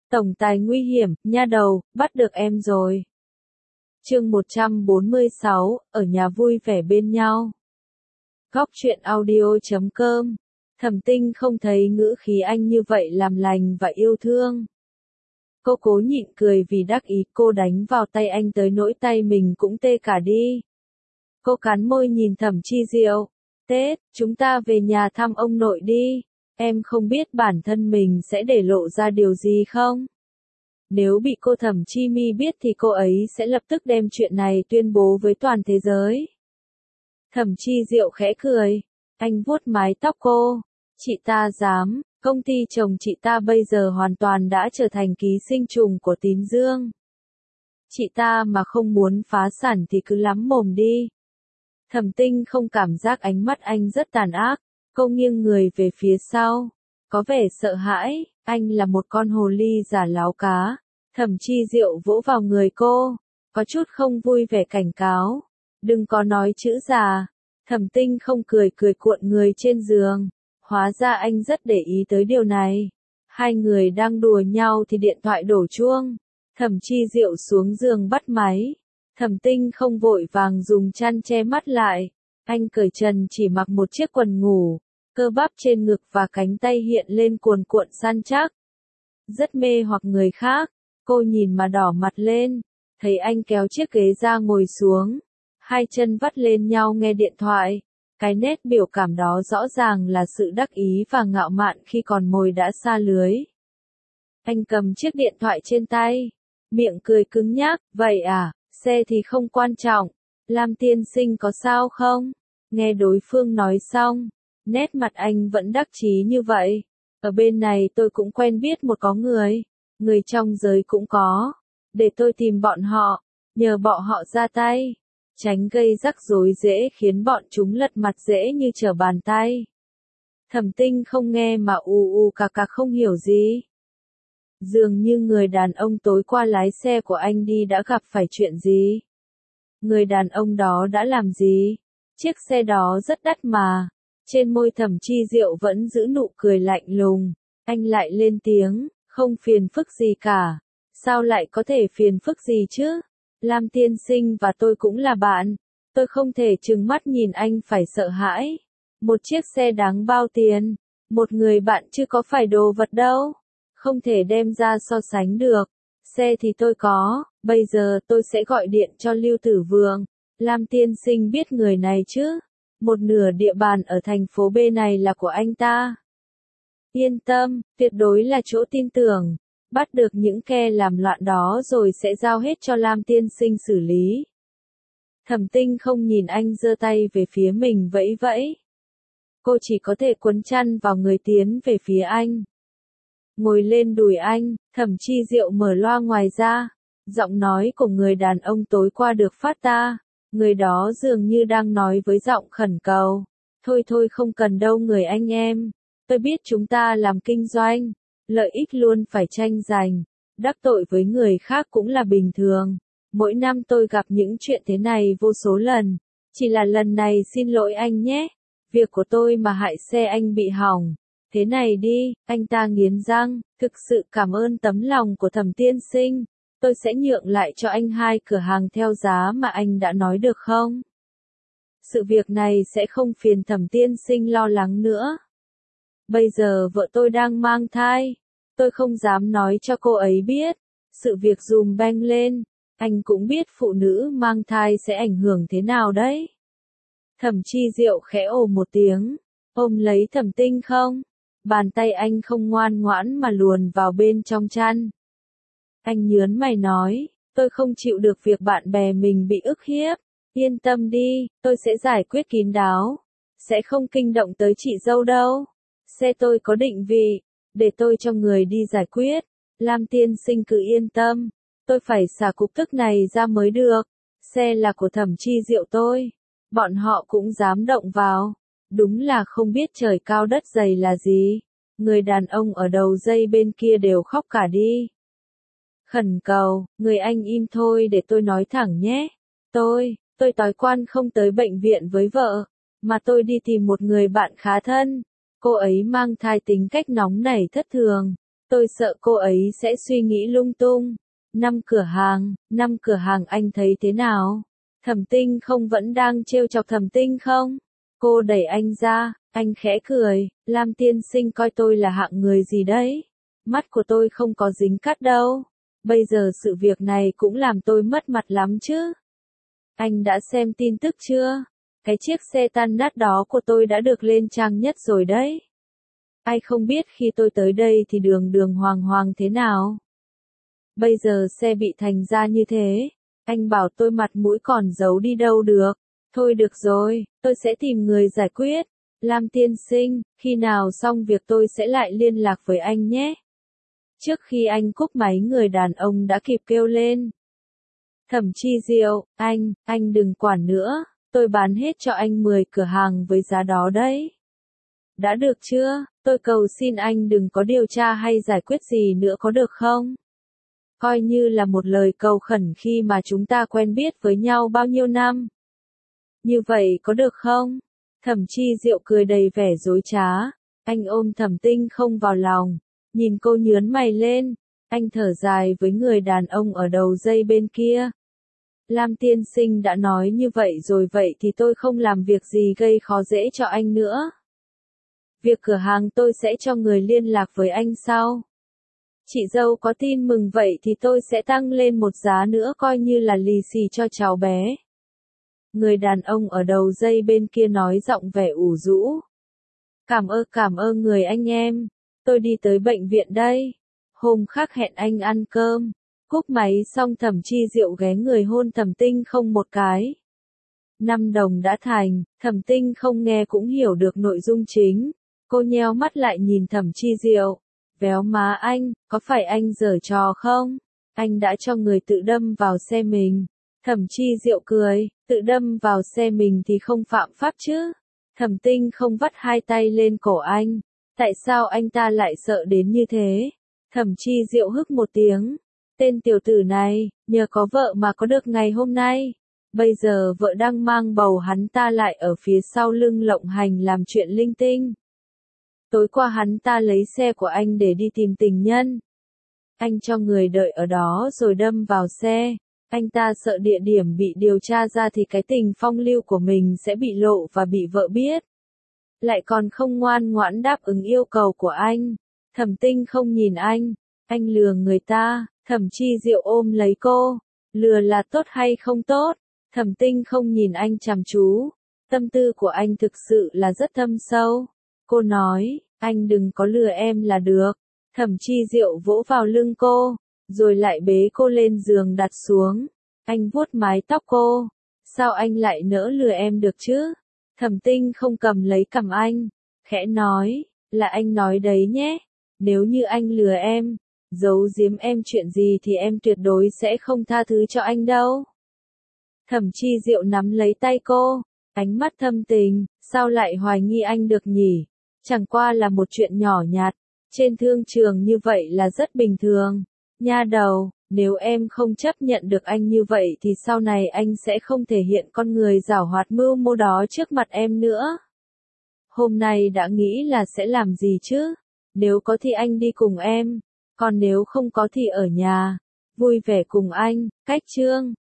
Tổng tài nguy hiểm, nha đầu, bắt được em rồi. Chương 146, ở nhà vui vẻ bên nhau. Góc truyện audio.com. Thẩm Tinh không thấy ngữ khí anh như vậy làm lành và yêu thương. Cô cố nhịn cười vì đắc ý, cô đánh vào tay anh tới nỗi tay mình cũng tê cả đi. Cô cắn môi nhìn Thẩm Chi Diệu. Tết, chúng ta về nhà thăm ông nội đi. Em không biết bản thân mình sẽ để lộ ra điều gì không? Nếu bị cô Thẩm Chi Mi biết thì cô ấy sẽ lập tức đem chuyện này tuyên bố với toàn thế giới. Thẩm Chi Diệu khẽ cười. Anh vuốt mái tóc cô. Chị ta dám, công ty chồng chị ta bây giờ hoàn toàn đã trở thành ký sinh trùng của Tín Dương. Chị ta mà không muốn phá sản thì cứ lắm mồm đi. Thẩm Tinh không cảm giác ánh mắt anh rất tàn ác. Cô nghiêng người về phía sau. Có vẻ sợ hãi, anh là một con hồ ly giả láo cá. Thẩm Chi Diệu vỗ vào người cô. Có chút không vui vẻ cảnh cáo. Đừng có nói chữ già. Thẩm Tinh không cười cuộn người trên giường. Hóa ra anh rất để ý tới điều này. Hai người đang đùa nhau thì điện thoại đổ chuông. Thẩm Chi Diệu xuống giường bắt máy. Thẩm Tinh không vội vàng dùng chăn che mắt lại. Anh cởi trần chỉ mặc một chiếc quần ngủ. Cơ bắp trên ngực và cánh tay hiện lên cuồn cuộn săn chắc. Rất mê hoặc người khác. Cô nhìn mà đỏ mặt lên. Thấy anh kéo chiếc ghế ra ngồi xuống. Hai chân vắt lên nhau nghe điện thoại. Cái nét biểu cảm đó rõ ràng là sự đắc ý và ngạo mạn khi còn mồi đã xa lưới. Anh cầm chiếc điện thoại trên tay. Miệng cười cứng nhắc. Vậy à, xe thì không quan trọng. Lam tiên sinh có sao không? Nghe đối phương nói xong. Nét mặt anh vẫn đắc chí như vậy. Ở bên này tôi cũng quen biết một có người. Người trong giới cũng có. Để tôi tìm bọn họ. Nhờ bọn họ ra tay. Tránh gây rắc rối dễ khiến bọn chúng lật mặt dễ như trở bàn tay. Thẩm Tinh không nghe mà cà không hiểu gì. Dường như người đàn ông tối qua lái xe của anh đi đã gặp phải chuyện gì. Người đàn ông đó đã làm gì? Chiếc xe đó rất đắt mà. Trên môi Thẩm Chi Diệu vẫn giữ nụ cười lạnh lùng. Anh lại lên tiếng, không phiền phức gì cả. Sao lại có thể phiền phức gì chứ? Lam tiên sinh và tôi cũng là bạn. Tôi không thể trừng mắt nhìn anh phải sợ hãi. Một chiếc xe đáng bao tiền. Một người bạn chứ có phải đồ vật đâu. Không thể đem ra so sánh được. Xe thì tôi có. Bây giờ tôi sẽ gọi điện cho Lưu Tử Vượng. Lam tiên sinh biết người này chứ? Một nửa địa bàn ở thành phố B này là của anh ta. Yên tâm, tuyệt đối là chỗ tin tưởng. Bắt được những kẻ làm loạn đó rồi sẽ giao hết cho Lam tiên sinh xử lý. Thẩm Tinh không nhìn anh giơ tay về phía mình vẫy vẫy. Cô chỉ có thể quấn chăn vào người tiến về phía anh. Ngồi lên đùi anh, Thẩm Chi Diệu mở loa ngoài ra. Giọng nói của người đàn ông tối qua được phát ra. Người đó dường như đang nói với giọng khẩn cầu. Thôi không cần đâu người anh em. Tôi biết chúng ta làm kinh doanh. Lợi ích luôn phải tranh giành. Đắc tội với người khác cũng là bình thường. Mỗi năm tôi gặp những chuyện thế này vô số lần. Chỉ là lần này xin lỗi anh nhé. Việc của tôi mà hại xe anh bị hỏng. Thế này đi, anh ta nghiến răng. Thực sự cảm ơn tấm lòng của Thẩm tiên sinh. Tôi sẽ nhượng lại cho anh 2 cửa hàng theo giá mà anh đã nói được không? Sự việc này sẽ không phiền Thẩm tiên sinh lo lắng nữa. Bây giờ vợ tôi đang mang thai. Tôi không dám nói cho cô ấy biết. Sự việc dùm beng lên. Anh cũng biết phụ nữ mang thai sẽ ảnh hưởng thế nào đấy. Thẩm Chi Diệu khẽ ồ một tiếng. Ôm lấy Thẩm Tinh không? Bàn tay anh không ngoan ngoãn mà luồn vào bên trong chăn. Anh nhớn mày nói. Tôi không chịu được việc bạn bè mình bị ức hiếp. Yên tâm đi, tôi sẽ giải quyết kín đáo. Sẽ không kinh động tới chị dâu đâu. Xe tôi có định vị. Để tôi cho người đi giải quyết. Lam tiên sinh cứ yên tâm. Tôi phải xả cục tức này ra mới được. Xe là của Thẩm Chi Diệu tôi. Bọn họ cũng dám động vào. Đúng là không biết trời cao đất dày là gì. Người đàn ông ở đầu dây bên kia đều khóc cả đi. Khẩn cầu, người anh im thôi để tôi nói thẳng nhé. Tôi tối quan không tới bệnh viện với vợ. Mà tôi đi tìm một người bạn khá thân. Cô ấy mang thai tính cách nóng nảy thất thường. Tôi sợ cô ấy sẽ suy nghĩ lung tung. 5 cửa hàng anh thấy thế nào? Thẩm Tinh không vẫn đang trêu chọc Thẩm Tinh không? Cô đẩy anh ra, anh khẽ cười, Lam tiên sinh coi tôi là hạng người gì đấy? Mắt của tôi không có dính cát đâu. Bây giờ sự việc này cũng làm tôi mất mặt lắm chứ. Anh đã xem tin tức chưa? Cái chiếc xe tan nát đó của tôi đã được lên trang nhất rồi đấy. Ai không biết khi tôi tới đây thì đường đường hoàng hoàng thế nào? Bây giờ xe bị thành ra như thế, anh bảo tôi mặt mũi còn giấu đi đâu được. Thôi được rồi, tôi sẽ tìm người giải quyết. Lam tiên sinh, khi nào xong việc tôi sẽ lại liên lạc với anh nhé. Trước khi anh cúp máy người đàn ông đã kịp kêu lên. Thẩm Chi Diệu, anh đừng quản nữa, tôi bán hết cho anh 10 cửa hàng với giá đó đấy. Đã được chưa, tôi cầu xin anh đừng có điều tra hay giải quyết gì nữa có được không? Coi như là một lời cầu khẩn khi mà chúng ta quen biết với nhau bao nhiêu năm. Như vậy có được không? Thẩm Chi Diệu cười đầy vẻ dối trá. Anh ôm Thẩm Tinh không vào lòng, nhìn cô nhướng mày lên. Anh thở dài với người đàn ông ở đầu dây bên kia. Lam tiên sinh đã nói như vậy rồi, vậy thì tôi không làm việc gì gây khó dễ cho anh nữa. Việc cửa hàng tôi sẽ cho người liên lạc với anh sau. Chị dâu có tin mừng vậy thì tôi sẽ tăng lên một giá nữa coi như là lì xì cho cháu bé. Người đàn ông ở đầu dây bên kia nói giọng vẻ ủ rũ. Cảm ơn người anh em. Tôi đi tới bệnh viện đây. Hôm khác hẹn anh ăn cơm. Cúp máy xong Thẩm Chi Diệu ghé người hôn Thẩm Tinh không một cái. 5 đồng đã thành, Thẩm Tinh không nghe cũng hiểu được nội dung chính. Cô nheo mắt lại nhìn Thẩm Chi Diệu. Véo má anh, có phải anh giở trò không? Anh đã cho người tự đâm vào xe mình. Thẩm Chi Diệu cười, tự đâm vào xe mình thì không phạm pháp chứ. Thẩm Tinh không vắt hai tay lên cổ anh. Tại sao anh ta lại sợ đến như thế? Thẩm Chi Diệu hức một tiếng. Tên tiểu tử này, nhờ có vợ mà có được ngày hôm nay. Bây giờ vợ đang mang bầu, hắn ta lại ở phía sau lưng lộng hành làm chuyện linh tinh. Tối qua hắn ta lấy xe của anh để đi tìm tình nhân. Anh cho người đợi ở đó rồi đâm vào xe. Anh ta sợ địa điểm bị điều tra ra thì cái tình phong lưu của mình sẽ bị lộ và bị vợ biết. Lại còn không ngoan ngoãn đáp ứng yêu cầu của anh. Thẩm Tinh không nhìn anh lừa người ta. Thẩm Chi Diệu ôm lấy cô. Lừa là tốt hay không tốt? Thẩm Tinh không nhìn anh chằm chú. Tâm tư của anh thực sự là rất thâm sâu. Cô nói, anh đừng có lừa em là được. Thẩm Chi Diệu vỗ vào lưng cô, rồi lại bế cô lên giường đặt xuống. Anh vuốt mái tóc cô. Sao anh lại nỡ lừa em được chứ? Thẩm Tinh không cầm lấy cằm anh, khẽ nói, là anh nói đấy nhé. Nếu như anh lừa em, giấu giếm em chuyện gì thì em tuyệt đối sẽ không tha thứ cho anh đâu. Thẩm Chi Diệu nắm lấy tay cô, ánh mắt thâm tình, sao lại hoài nghi anh được nhỉ? Chẳng qua là một chuyện nhỏ nhặt, trên thương trường như vậy là rất bình thường. Nha đầu, nếu em không chấp nhận được anh như vậy thì sau này anh sẽ không thể hiện con người giảo hoạt mưu mô đó trước mặt em nữa. Hôm nay đã nghĩ là sẽ làm gì chứ? Nếu có thì anh đi cùng em, còn nếu không có thì ở nhà, vui vẻ cùng anh. Cách chương